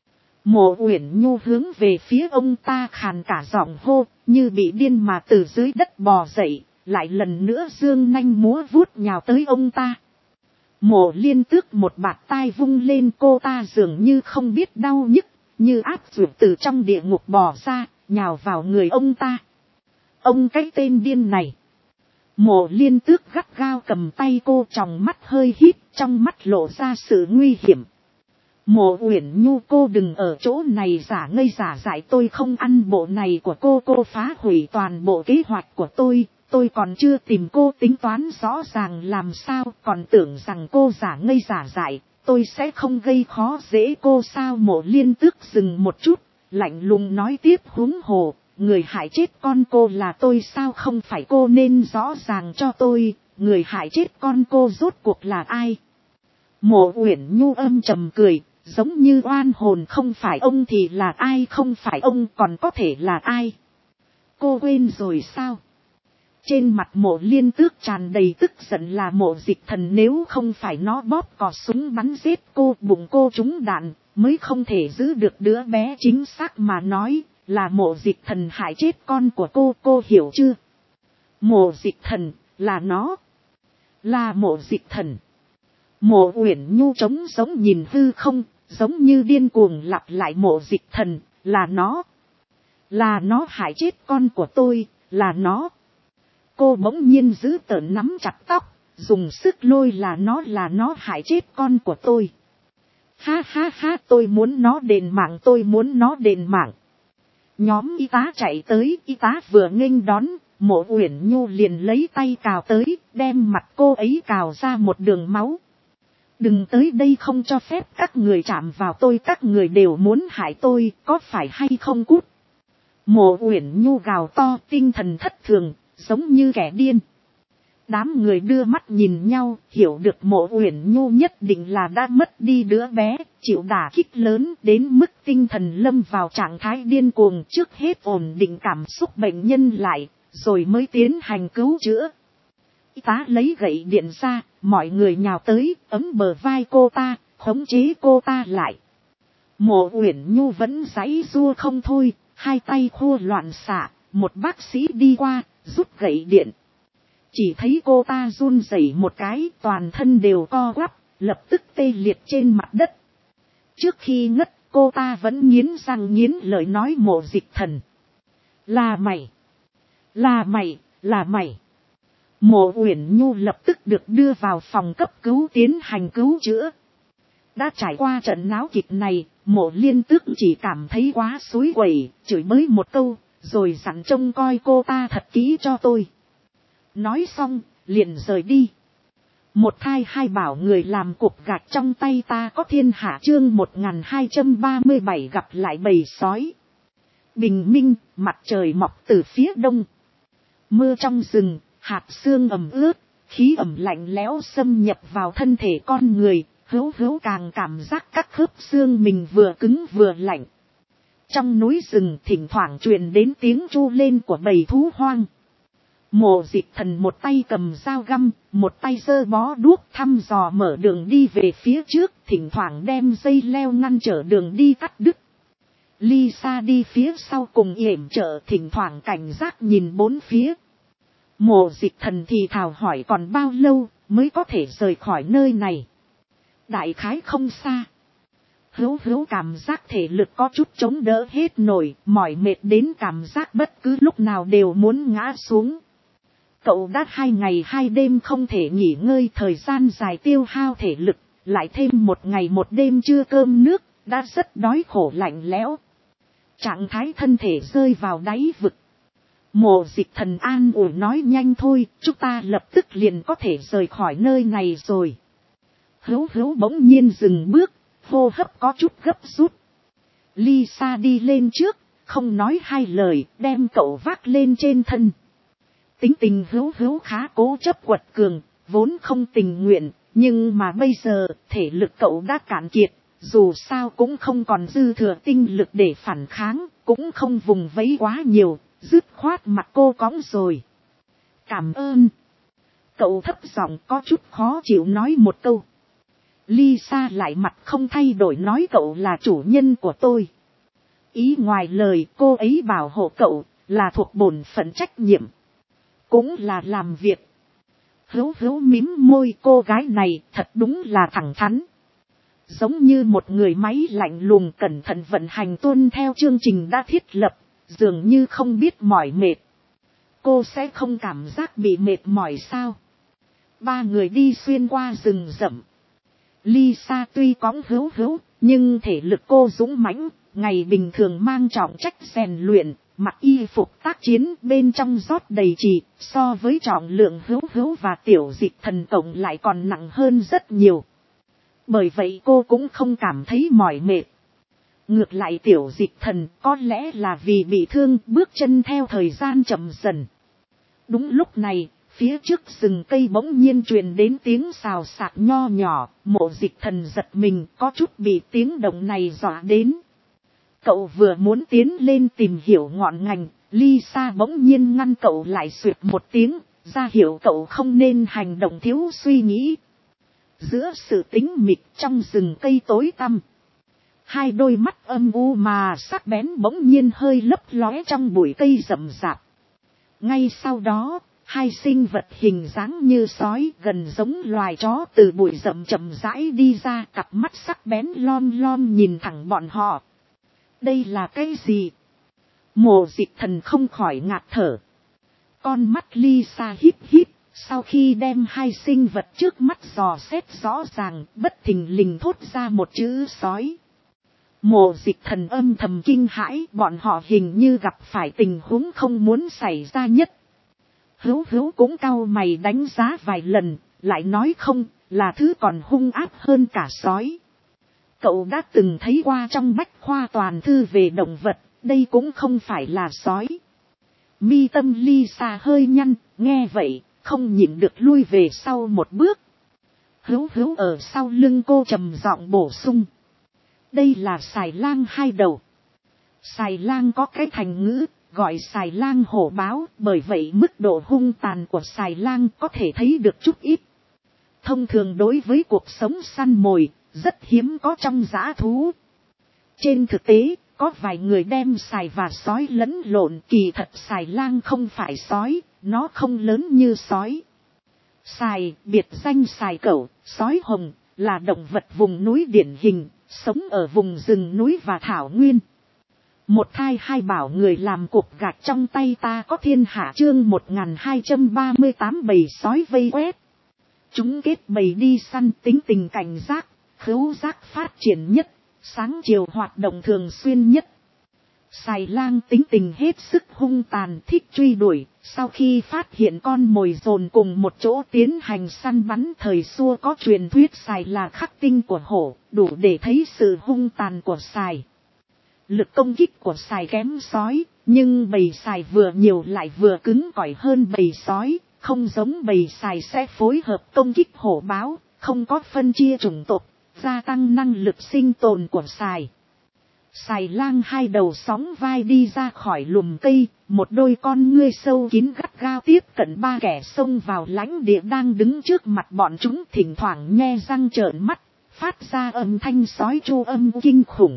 Mộ Uyển Nhu hướng về phía ông ta khàn cả giọng hô, như bị điên mà từ dưới đất bò dậy, lại lần nữa giương nanh múa vuốt nhào tới ông ta. Mộ Liên Tước một bạt tai vung lên, cô ta dường như không biết đau nhức, như áp dược từ trong địa ngục bò ra, nhào vào người ông ta. Ông cái tên điên này! Mộ Liên Tước gắt gao cầm tay cô, tròng mắt hơi híp, trong mắt lộ ra sự nguy hiểm. Mộ Uyển Nhu, cô đừng ở chỗ này giả ngây giả dại, tôi không ăn bộ này của cô phá hủy toàn bộ kế hoạch của tôi còn chưa tìm cô tính toán rõ ràng làm sao, còn tưởng rằng cô giả ngây giả dại, tôi sẽ không gây khó dễ cô sao? Mộ Liên Tước dừng một chút, lạnh lùng nói tiếp, huống hồ, người hại chết con cô là tôi sao, không phải cô nên rõ ràng cho tôi, người hại chết con cô rốt cuộc là ai? Mộ Uyển Nhu âm trầm cười, giống như oan hồn, không phải ông thì là ai, không phải ông còn có thể là ai? Cô quên rồi sao? Trên mặt Mộ Liên Tước tràn đầy tức giận, là Mộ Dịch Thần, nếu không phải nó bóp cò súng bắn giết cô, bụng cô trúng đạn, mới không thể giữ được đứa bé. Chính xác mà nói, là Mộ Dịch Thần hại chết con của cô hiểu chưa? Mộ Dịch Thần, là nó. Là Mộ Dịch Thần. Mộ Uyển Nhu trống giống nhìn hư không, giống như điên cuồng lặp lại, Mộ Dịch Thần, là nó. Là nó hại chết con của tôi, là nó. Cô bỗng nhiên giữ tợn nắm chặt tóc, dùng sức lôi, là nó hại chết con của tôi. Ha ha ha, tôi muốn nó đền mạng, tôi muốn nó đền mạng. Nhóm y tá chạy tới, y tá vừa nghênh đón, Mộ Uyển Nhu liền lấy tay cào tới, đem mặt cô ấy cào ra một đường máu. Đừng tới đây, không cho phép các người chạm vào tôi, các người đều muốn hại tôi, có phải hay không? Cút! Mộ Uyển Nhu gào to, tinh thần thất thường, giống như kẻ điên. Đám người đưa mắt nhìn nhau, hiểu được Mộ Uyển Nhu nhất định là đã mất đi đứa bé, chịu đả kích lớn đến mức tinh thần lâm vào trạng thái điên cuồng, trước hết ổn định cảm xúc bệnh nhân lại, rồi mới tiến hành cứu chữa. Y tá lấy gậy điện ra, mọi người nhào tới, ấm bờ vai cô ta, khống chế cô ta lại. Mộ Uyển Nhu vẫn giãy giụa không thôi, hai tay khô loạn xạ, một bác sĩ đi qua, rút gậy điện. Chỉ thấy cô ta run rẩy một cái, toàn thân đều co quắp, lập tức tê liệt trên mặt đất. Trước khi ngất, cô ta vẫn nghiến răng nghiến lợi nói Mộ Dịch Thần. Là mày! Là mày! Là mày! Mộ Uyển Nhu lập tức được đưa vào phòng cấp cứu tiến hành cứu chữa. Đã trải qua trận náo kịch này, Mộ Liên Tước chỉ cảm thấy quá xúi quẩy, chửi bới một câu, rồi dặn trông coi cô ta thật kỹ cho tôi. Nói xong, liền rời đi. Một thai hai bảo người làm cục gạch trong tay ta có thiên hạ, chương 1237 gặp lại bầy sói. Bình minh, mặt trời mọc từ phía đông. Mưa trong rừng, hạt sương ẩm ướt, khí ẩm lạnh lẽo xâm nhập vào thân thể con người, hữu càng cảm giác các khớp xương mình vừa cứng vừa lạnh. Trong núi rừng thỉnh thoảng truyền đến tiếng tru lên của bầy thú hoang. Mộ Dịch Thần một tay cầm dao găm, một tay giơ bó đuốc thăm dò mở đường đi về phía trước, thỉnh thoảng đem dây leo ngăn trở đường đi cắt đứt. Lisa đi phía sau cùng yểm trợ, thỉnh thoảng cảnh giác nhìn bốn phía. Mộ Dịch Thần thì thào hỏi còn bao lâu mới có thể rời khỏi nơi này. Đại khái không xa. Hữu cảm giác thể lực có chút chống đỡ hết nổi, mỏi mệt đến cảm giác bất cứ lúc nào đều muốn ngã xuống. Cậu đã 2 ngày 2 đêm không thể nghỉ ngơi, thời gian dài tiêu hao thể lực, lại thêm 1 ngày 1 đêm chưa cơm nước, đã rất đói khổ lạnh lẽo. Trạng thái thân thể rơi vào đáy vực. Mộ Dịch Thần an ủi nói nhanh thôi, chúng ta lập tức liền có thể rời khỏi nơi này rồi. Hữu bỗng nhiên dừng bước, hô hấp có chút gấp rút. Lisa đi lên trước, không nói hai lời, đem cậu vác lên trên thân. Tính tình Hữu khá cố chấp quật cường, vốn không tình nguyện, nhưng mà bây giờ thể lực cậu đã cạn kiệt, dù sao cũng không còn dư thừa tinh lực để phản kháng, cũng không vùng vẫy quá nhiều, dứt khoát mặt cô cõng rồi. Cảm ơn. Cậu thấp giọng có chút khó chịu nói một câu. Lisa lại mặt không thay đổi nói cậu là chủ nhân của tôi. Ý ngoài lời cô ấy bảo hộ cậu là thuộc bổn phận trách nhiệm. Cũng là làm việc. Hữu mím môi, cô gái này thật đúng là thẳng thắn. Giống như một người máy lạnh lùng cẩn thận vận hành tuân theo chương trình đã thiết lập, dường như không biết mỏi mệt. Cô sẽ không cảm giác bị mệt mỏi sao? 3 người đi xuyên qua rừng rậm. Lisa tuy cõng Hữu, nhưng thể lực cô dũng mãnh, ngày bình thường mang trọng trách rèn luyện, mặc y phục tác chiến bên trong rót đầy trì, so với trọng lượng Hữu và Tiểu Dịch Thần tổng lại còn nặng hơn rất nhiều. Bởi vậy cô cũng không cảm thấy mỏi mệt. Ngược lại Tiểu Dịch Thần có lẽ là vì bị thương, bước chân theo thời gian chậm dần. Đúng lúc này, phía trước rừng cây bỗng nhiên truyền đến tiếng xào xạc nho nhỏ, Mộ Dịch Thần giật mình, có chút bị tiếng động này dọa đến. Cậu vừa muốn tiến lên tìm hiểu ngọn ngành, Lisa bỗng nhiên ngăn cậu lại, xuyệt một tiếng, ra hiệu cậu không nên hành động thiếu suy nghĩ. Giữa sự tĩnh mịch trong rừng cây tối tăm, 2 đôi mắt âm u mà sắc bén bỗng nhiên hơi lấp lóe trong bụi cây rậm rạp. Ngay sau đó, 2 sinh vật hình dáng như sói gần giống loài chó từ bụi rậm chậm rãi đi ra, cặp mắt sắc bén lom nhìn thẳng bọn họ. Đây là cái gì? Mộ Dịch Thần không khỏi ngạt thở. Con mắt Lisa híp, sau khi đem 2 sinh vật trước mắt dò xét rõ ràng, bất thình lình thốt ra một chữ sói. Mộ Dịch Thần âm thầm kinh hãi, bọn họ hình như gặp phải tình huống không muốn xảy ra nhất. Hữu cũng cau mày đánh giá vài lần, lại nói không, là thứ còn hung ác hơn cả sói. Cậu đã từng thấy qua trong bách khoa toàn thư về động vật, đây cũng không phải là sói. Mi tâm Lisa hơi nhăn, nghe vậy, không nhịn được lui về sau một bước. Hữu hữu ở sau lưng cô trầm giọng bổ sung. Đây là xài lang hai đầu. Xài lang có cái thành ngữ, gọi xài lang hổ báo, bởi vậy mức độ hung tàn của xài lang có thể thấy được chút ít. Thông thường đối với cuộc sống săn mồi, rất hiếm có trong dã thú. Trên thực tế, có vài người đem sài và sói lẫn lộn, kỳ thật sài lang không phải sói, nó không lớn như sói. Sài, biệt danh sài cẩu, sói hồng, là động vật vùng núi điển hình, sống ở vùng rừng núi và thảo nguyên. Một thai hai bảo người làm cuộc gạch trong tay ta có thiên hạ chương 1238 bầy sói vây quét. Chúng kết bầy đi săn tính tình cảnh giác, khứu giác phát triển nhất, sáng chiều hoạt động thường xuyên nhất. Sài lang tính tình hết sức hung tàn thích truy đuổi, sau khi phát hiện con mồi dồn cùng một chỗ tiến hành săn bắn. Thời xưa có truyền thuyết sài là khắc tinh của hổ, đủ để thấy sự hung tàn của sài. Lực công kích của sài kém sói, nhưng bầy sài vừa nhiều lại vừa cứng cỏi hơn bầy sói, không giống bầy sài sẽ phối hợp công kích hổ báo, không có phân chia chủng tộc, gia tăng năng lực sinh tồn của sài. Sài lang hai đầu sóng vai đi ra khỏi lùm cây, một đôi con ngươi sâu kín gắt gao tiếp cận ba kẻ xông vào lãnh địa đang đứng trước mặt bọn chúng, thỉnh thoảng nhe răng trợn mắt, phát ra âm thanh sói chu âm kinh khủng.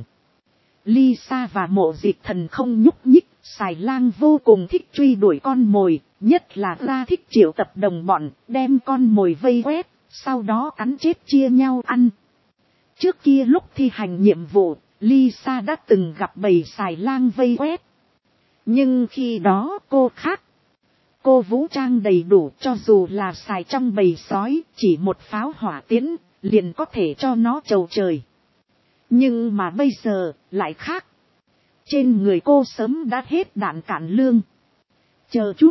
Lisa và Mộ Dịch Thần không nhúc nhích, sài lang vô cùng thích truy đuổi con mồi, nhất là ra thích triệu tập đồng bọn, đem con mồi vây quét, sau đó cắn chết chia nhau ăn. Trước kia lúc thi hành nhiệm vụ, Lisa đã từng gặp bầy sài lang vây quét. Nhưng khi đó cô khác. Cô vũ trang đầy đủ, cho dù là sài trong bầy sói, chỉ một pháo hỏa tiễn, liền có thể cho nó chầu trời. Nhưng mà bây giờ, lại khác. Trên người cô sớm đã hết đạn cạn lương. Chờ chút.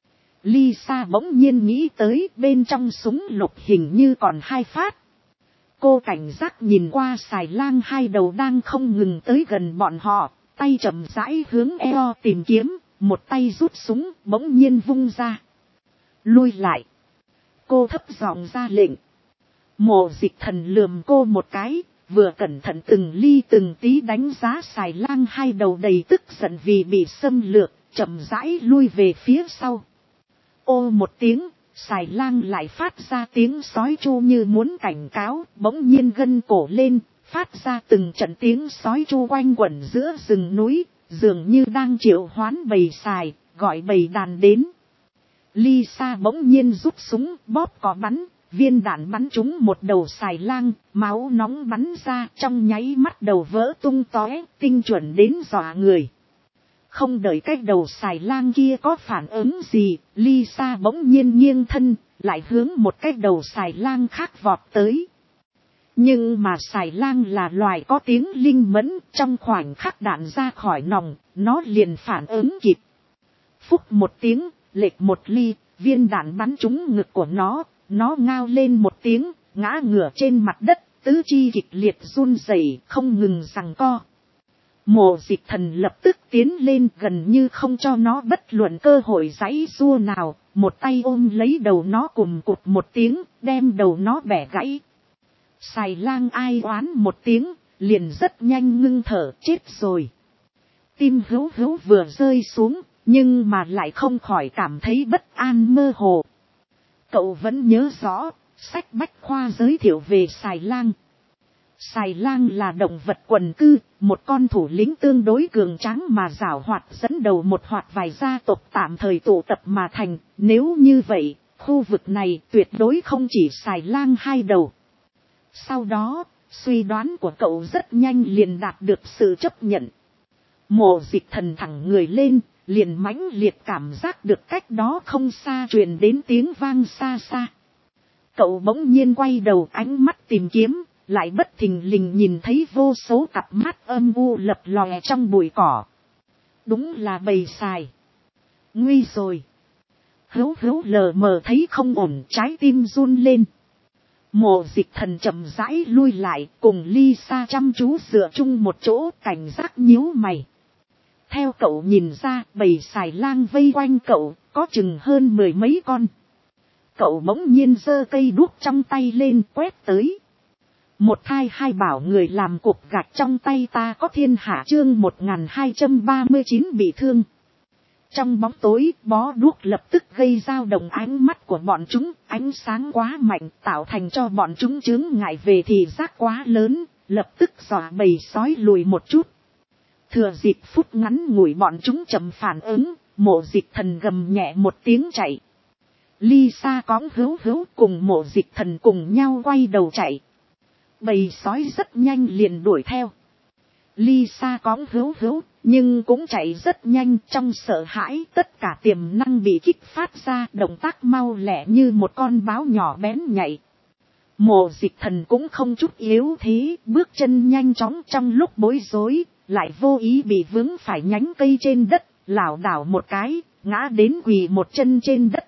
Lisa bỗng nhiên nghĩ tới bên trong súng lục hình như còn 2 phát. Cô cảnh giác nhìn qua sài lang hai đầu đang không ngừng tới gần bọn họ, tay chậm rãi hướng eo tìm kiếm, một tay rút súng bỗng nhiên vung ra. Lui lại. Cô thấp giọng ra lệnh. Mộ Dịch Thần lườm cô một cái, vừa cẩn thận từng ly từng tí đánh giá sài lang hai đầu đầy tức giận vì bị xâm lược, chậm rãi lui về phía sau. Ô một tiếng, sài lang lại phát ra tiếng sói chu như muốn cảnh cáo, bỗng nhiên gân cổ lên, phát ra từng trận tiếng sói chu quanh quẩn giữa rừng núi, dường như đang triệu hoán bầy sài, gọi bầy đàn đến. Lisa bỗng nhiên rút súng bóp cò bắn, viên đạn bắn trúng một đầu sài lang, máu nóng bắn ra trong nháy mắt đầu vỡ tung tóe, tinh chuẩn đến dọa người. Không đợi cái đầu sài lang kia có phản ứng gì, Lisa bỗng nhiên nghiêng thân, lại hướng một cái đầu sài lang khác vọt tới. Nhưng mà sài lang là loài có tiếng linh mẫn, trong khoảnh khắc đạn ra khỏi nòng, nó liền phản ứng kịp. Phúc một tiếng, lệch một ly, viên đạn bắn trúng ngực của nó ngao lên một tiếng, ngã ngửa trên mặt đất, tứ chi kịch liệt run rẩy, không ngừng giằng co. Mộ Dịch Thần lập tức tiến lên gần như không cho nó bất luận cơ hội giãy giụa nào, một tay ôm lấy đầu nó cùm cụt một tiếng, đem đầu nó bẻ gãy. Sài lang ai oán một tiếng, liền rất nhanh ngưng thở, chết rồi. Tim hữu hữu vừa rơi xuống, nhưng mà lại không khỏi cảm thấy bất an mơ hồ. Cậu vẫn nhớ rõ, sách bách khoa giới thiệu về sài lang. Sài lang là động vật quần cư, một con thủ lĩnh tương đối cường tráng mà giảo hoạt, dẫn đầu một hoặc vài gia tộc tạm thời tụ tập mà thành. Nếu như vậy, khu vực này tuyệt đối không chỉ sài lang hai đầu. Sau đó, suy đoán của cậu rất nhanh liền đạt được sự chấp nhận. Mộ Dịch Thần thẳng người lên, liền mãnh liệt cảm giác được cách đó không xa truyền đến tiếng vang xa xa. Cậu bỗng nhiên quay đầu ánh mắt tìm kiếm, lại bất thình lình nhìn thấy vô số cặp mắt âm u lập lòe trong bụi cỏ. Đúng là bầy sài. Nguy rồi. Hữu hữu lờ mờ thấy không ổn, trái tim run lên. Mộ Dịch Thần chậm rãi lui lại, cùng Lisa chăm chú dựa chung một chỗ, cảnh giác nhíu mày. Theo cậu nhìn ra, bầy sài lang vây quanh cậu, có chừng hơn 10 mấy con. cậu bỗng nhiên giơ cây đuốc trong tay lên quét tới. Một thai hai bảo người làm cục gạch trong tay ta có thiên hạ chương 1239 bị thương. Trong bóng tối, bó đuốc lập tức gây dao động ánh mắt của bọn chúng, ánh sáng quá mạnh tạo thành cho bọn chúng chướng ngại về thị giác quá lớn, lập tức dọa bầy sói lùi một chút. Thừa dịp phút ngắn ngủi bọn chúng chậm phản ứng, Mộ Dịch Thần gầm nhẹ một tiếng chạy. Lisa cõng Hữu Hữu cùng Mộ Dịch Thần cùng nhau quay đầu chạy. Bầy sói rất nhanh liền đuổi theo. Lisa cõng Hữu Hữu, nhưng cũng chạy rất nhanh, trong sợ hãi tất cả tiềm năng bị kích phát ra, động tác mau lẹ như một con báo nhỏ bén nhạy. Mộ Dịch Thần cũng không chút yếu thế, bước chân nhanh chóng trong lúc bối rối, lại vô ý bị vướng phải nhánh cây trên đất, lảo đảo một cái, ngã đến quỳ một chân trên đất.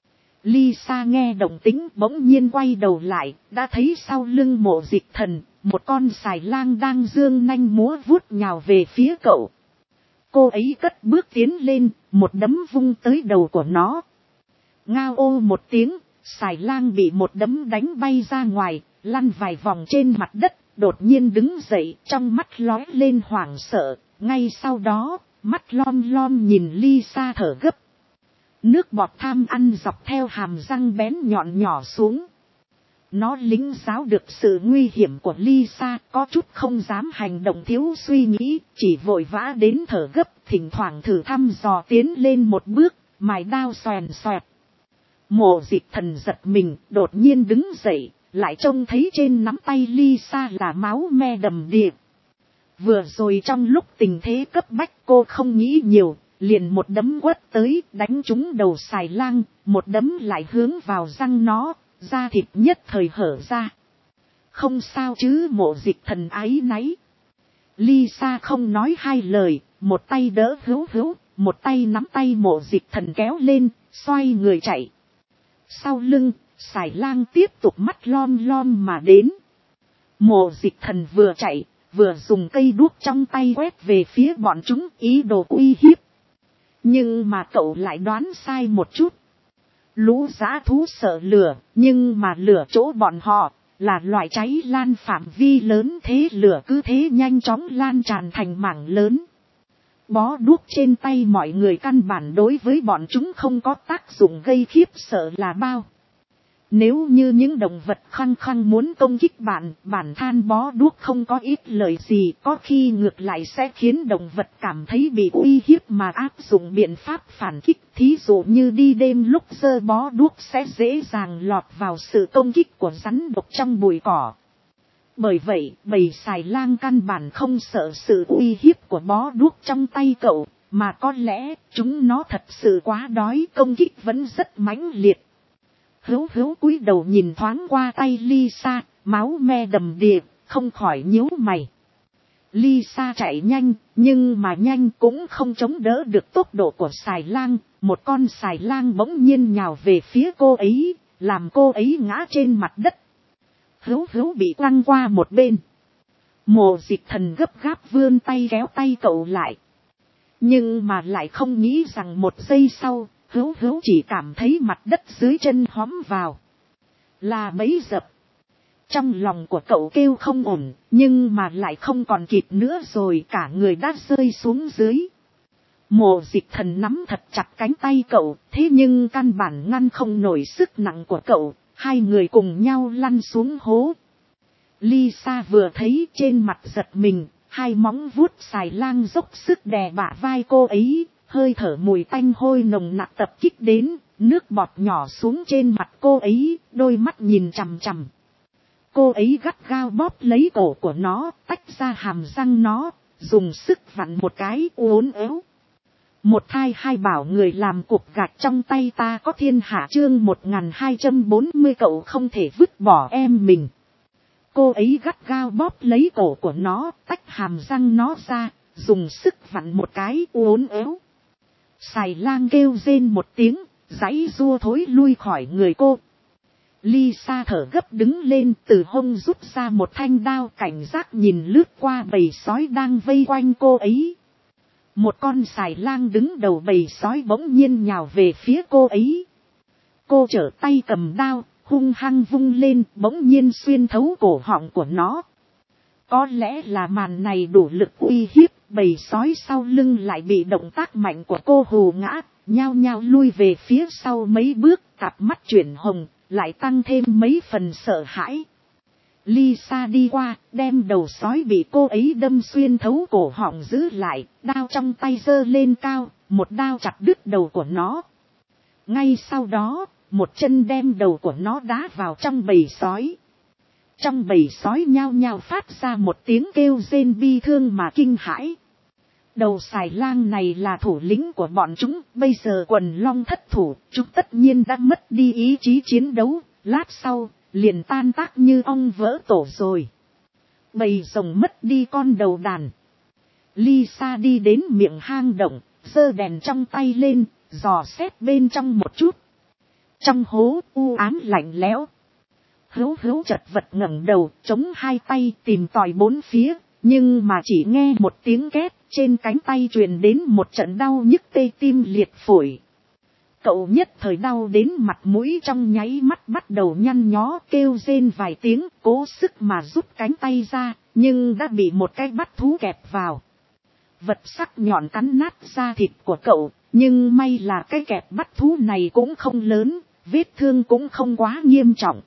Lisa nghe động tĩnh bỗng nhiên quay đầu lại, đã thấy sau lưng Mộ Dịch Thần, một con xài lang đang giương nanh múa vuốt nhào về phía cậu. Cô ấy cất bước tiến lên, một đấm vung tới đầu của nó. Ngao ô một tiếng, xài lang bị một đấm đánh bay ra ngoài, lăn vài vòng trên mặt đất, đột nhiên đứng dậy, trong mắt lóe lên hoảng sợ, ngay sau đó, mắt lom lom nhìn Lisa thở gấp. Nước bọt tham ăn dọc theo hàm răng bén nhọn nhỏ xuống. Nó lính giáo được sự nguy hiểm của Lisa, có chút không dám hành động thiếu suy nghĩ, chỉ vội vã đến thở gấp, thỉnh thoảng thử thăm dò tiến lên một bước, mài đao xoèn xoẹt. Mộ Dịch Thần giật mình, đột nhiên đứng dậy, lại trông thấy trên nắm tay Lisa là máu me đầm đìa. Vừa rồi trong lúc tình thế cấp bách cô không nghĩ nhiều, liền một đấm quất tới, đánh trúng đầu xài lang, một đấm lại hướng vào răng nó, da thịt nhất thời hở ra. Không sao chứ, Mộ Dịch Thần áy náy. Lisa không nói hai lời, một tay đỡ Hữu Hữu, một tay nắm tay Mộ Dịch Thần kéo lên, xoay người chạy. Sau lưng, xài lang tiếp tục mắt lom lom mà đến. Mộ Dịch Thần vừa chạy, vừa dùng cây đuốc trong tay quét về phía bọn chúng, ý đồ uy hiếp. Nhưng mà cậu lại đoán sai một chút. Lũ dã thú sợ lửa, nhưng mà lửa chỗ bọn họ là loại cháy lan phạm vi lớn, thế lửa cứ thế nhanh chóng lan tràn thành mảng lớn. Bó đuốc trên tay mọi người căn bản đối với bọn chúng không có tác dụng gây khiếp sợ là bao. Nếu như những động vật khăng khăng muốn công kích bạn, bản than bó đuốc không có ít lời gì, có khi ngược lại sẽ khiến động vật cảm thấy bị uy hiếp mà áp dụng biện pháp phản kích. Thí dụ như đi đêm lúc giơ bó đuốc sẽ dễ dàng lọt vào sự công kích của rắn độc trong bụi cỏ. Bởi vậy, bầy xài lang căn bản không sợ sự uy hiếp của bó đuốc trong tay cậu, mà có lẽ chúng nó thật sự quá đói, công kích vẫn rất mãnh liệt. Hữu Hữu cúi đầu nhìn thoáng qua tay Lisa, máu me đầm đìa, không khỏi nhíu mày. Lisa chạy nhanh, nhưng mà nhanh cũng không chống đỡ được tốc độ của xài lang. Một con xài lang bỗng nhiên nhào về phía cô ấy, làm cô ấy ngã trên mặt đất. Hữu Hữu bị quăng qua một bên. Mộ Dịch Thần gấp gáp vươn tay kéo tay cậu lại. Nhưng mà lại không nghĩ rằng một giây sau, Hữu Hữu chỉ cảm thấy mặt đất dưới chân hóm vào. Là bẫy dập. Trong lòng của cậu kêu không ổn, nhưng mà lại không còn kịp nữa rồi, cả người đã rơi xuống dưới. Mộ Dịch Thần nắm thật chặt cánh tay cậu, thế nhưng căn bản ngăn không nổi sức nặng của cậu, hai người cùng nhau lăn xuống hố. Lisa vừa thấy trên mặt giật mình, hai móng vuốt xài lang dốc sức đè bả vai cô ấy, hơi thở mùi tanh hôi nồng nặc tập kích đến, nước bọt nhỏ xuống trên mặt cô ấy, đôi mắt nhìn chằm chằm. Cô ấy gắt gao bóp lấy cổ của nó, tách ra hàm răng nó, dùng sức vặn một cái uốn éo. Một thai hai bảo người làm cục gạch trong tay ta có thiên hạ chương 1240 cậu không thể vứt bỏ em mình. Cô ấy gắt gao bóp lấy cổ của nó, tách hàm răng nó ra, dùng sức vặn một cái uốn éo. Xài lang kêu rên một tiếng, giãy giụa thối lui khỏi người cô. Lisa thở gấp đứng lên, từ hông rút ra một thanh đao, cảnh giác nhìn lướt qua bầy sói đang vây quanh cô ấy. Một con xài lang đứng đầu bầy sói bỗng nhiên nhào về phía cô ấy. Cô trở tay cầm đao, hung hăng vung lên, bỗng nhiên xuyên thấu cổ họng của nó. Có lẽ là màn này đủ lực uy hiếp, bầy sói sau lưng lại bị động tác mạnh của cô hù ngã, nhao nhao lui về phía sau mấy bước, cặp mắt chuyển hồng, lại tăng thêm mấy phần sợ hãi. Lisa đi qua, đem đầu sói bị cô ấy đâm xuyên thấu cổ họng giữ lại, đao trong tay giơ lên cao, một đao chặt đứt đầu của nó. Ngay sau đó, một chân đem đầu của nó đá vào trong bầy sói. Trong bầy sói nhao nhao phát ra một tiếng kêu rên bi thương mà kinh hãi. Đầu xài lang này là thủ lĩnh của bọn chúng, bây giờ quần long thất thủ, chúng tất nhiên đã mất đi ý chí chiến đấu, lát sau, liền tan tác như ong vỡ tổ rồi. Bầy rồng mất đi con đầu đàn. Lisa đi đến miệng hang động, giơ đèn trong tay lên, dò xét bên trong một chút. Trong hố u ám lạnh lẽo. Hữu chật vật ngẩng đầu, chống hai tay tìm tòi bốn phía, nhưng mà chỉ nghe một tiếng két, trên cánh tay truyền đến một trận đau nhức tê tim liệt phổi. Cậu nhất thời đau đến mặt mũi trong nháy mắt bắt đầu nhăn nhó, kêu rên vài tiếng, cố sức mà rút cánh tay ra, nhưng đã bị một cái bắt thú kẹp vào. Vật sắc nhọn cắn nát da thịt của cậu, nhưng may là cái kẹp bắt thú này cũng không lớn, vết thương cũng không quá nghiêm trọng.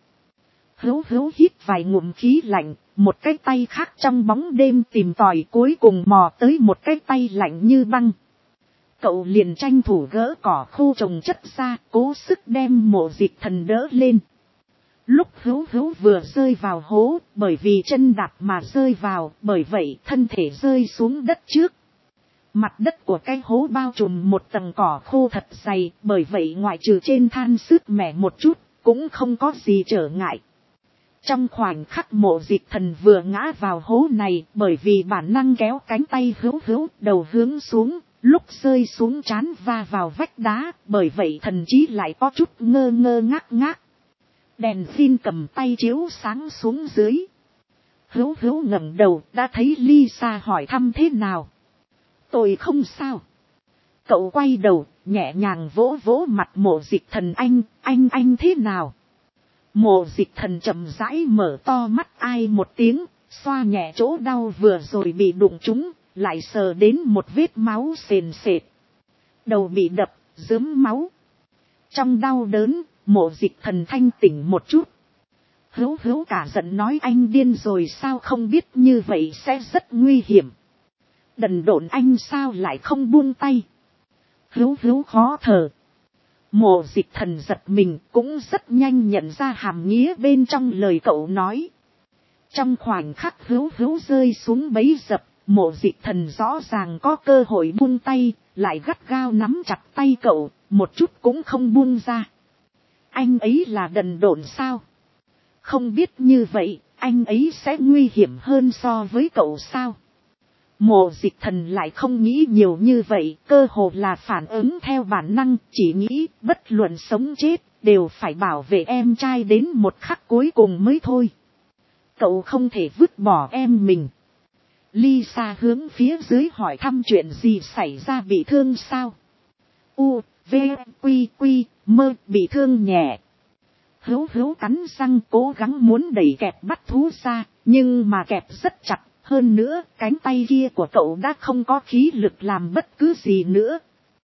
Hữu hít vài ngụm khí lạnh, một cái tay khác trong bóng đêm tìm tòi, cuối cùng mò tới một cái tay lạnh như băng. Cậu liền tranh thủ gỡ cỏ khô trồng chất ra, cố sức đem Mộ Dịch Thần đỡ lên. Lúc Hữu vừa rơi vào hố, bởi vì chân đạp mà rơi vào, bởi vậy thân thể rơi xuống đất trước. Mặt đất của cái hố bao trùm một tầng cỏ khô thật dày, bởi vậy ngoại trừ trên than sứt mẻ một chút, cũng không có gì trở ngại. Trong khoảnh khắc Mộ Dịch Thần vừa ngã vào hố này, bởi vì bản năng kéo cánh tay Hữu, đầu hướng xuống, lúc rơi xuống trán va vào vách đá, bởi vậy thần trí lại có chút ngơ ngác. Đèn phin cầm tay chiếu sáng xuống dưới. Hữu ngẩng đầu, đã thấy Lisa hỏi thăm thế nào. Tôi không sao. Cậu quay đầu, nhẹ nhàng vỗ mặt Mộ Dịch Thần. Anh thế nào? Mộ Dịch Thần chậm rãi mở to mắt ai một tiếng, xoa nhẹ chỗ đau vừa rồi bị đụng trúng, lại sờ đến một vết máu sền sệt. Đầu bị đập, rớm máu. Trong đau đớn, Mộ Dịch Thần thanh tỉnh một chút. Hữu cả giận nói anh điên rồi sao, không biết như vậy sẽ rất nguy hiểm. Đần độn, anh sao lại không buông tay. Hữu khó thở. Mộ Dịch Thần giật mình, cũng rất nhanh nhận ra hàm nghĩa bên trong lời cậu nói. Trong khoảnh khắc Hữu rơi xuống bẫy dập, Mộ Dịch Thần rõ ràng có cơ hội buông tay, lại gắt gao nắm chặt tay cậu, một chút cũng không buông ra. Anh ấy là đần độn sao? Không biết như vậy, anh ấy sẽ nguy hiểm hơn so với cậu sao? Mộ Dịch Thần lại không nghĩ nhiều như vậy, cơ hồ là phản ứng theo bản năng, chỉ nghĩ bất luận sống chết, đều phải bảo vệ em trai đến một khắc cuối cùng mới thôi. Cậu không thể vứt bỏ em mình. Lisa hướng phía dưới hỏi thăm chuyện gì xảy ra, bị thương sao? Mơ bị thương nhẹ. Hữu cắn răng cố gắng muốn đẩy kẹp bắt thú ra, nhưng mà kẹp rất chặt. Hơn nữa, cánh tay kia của cậu đã không có khí lực làm bất cứ gì nữa.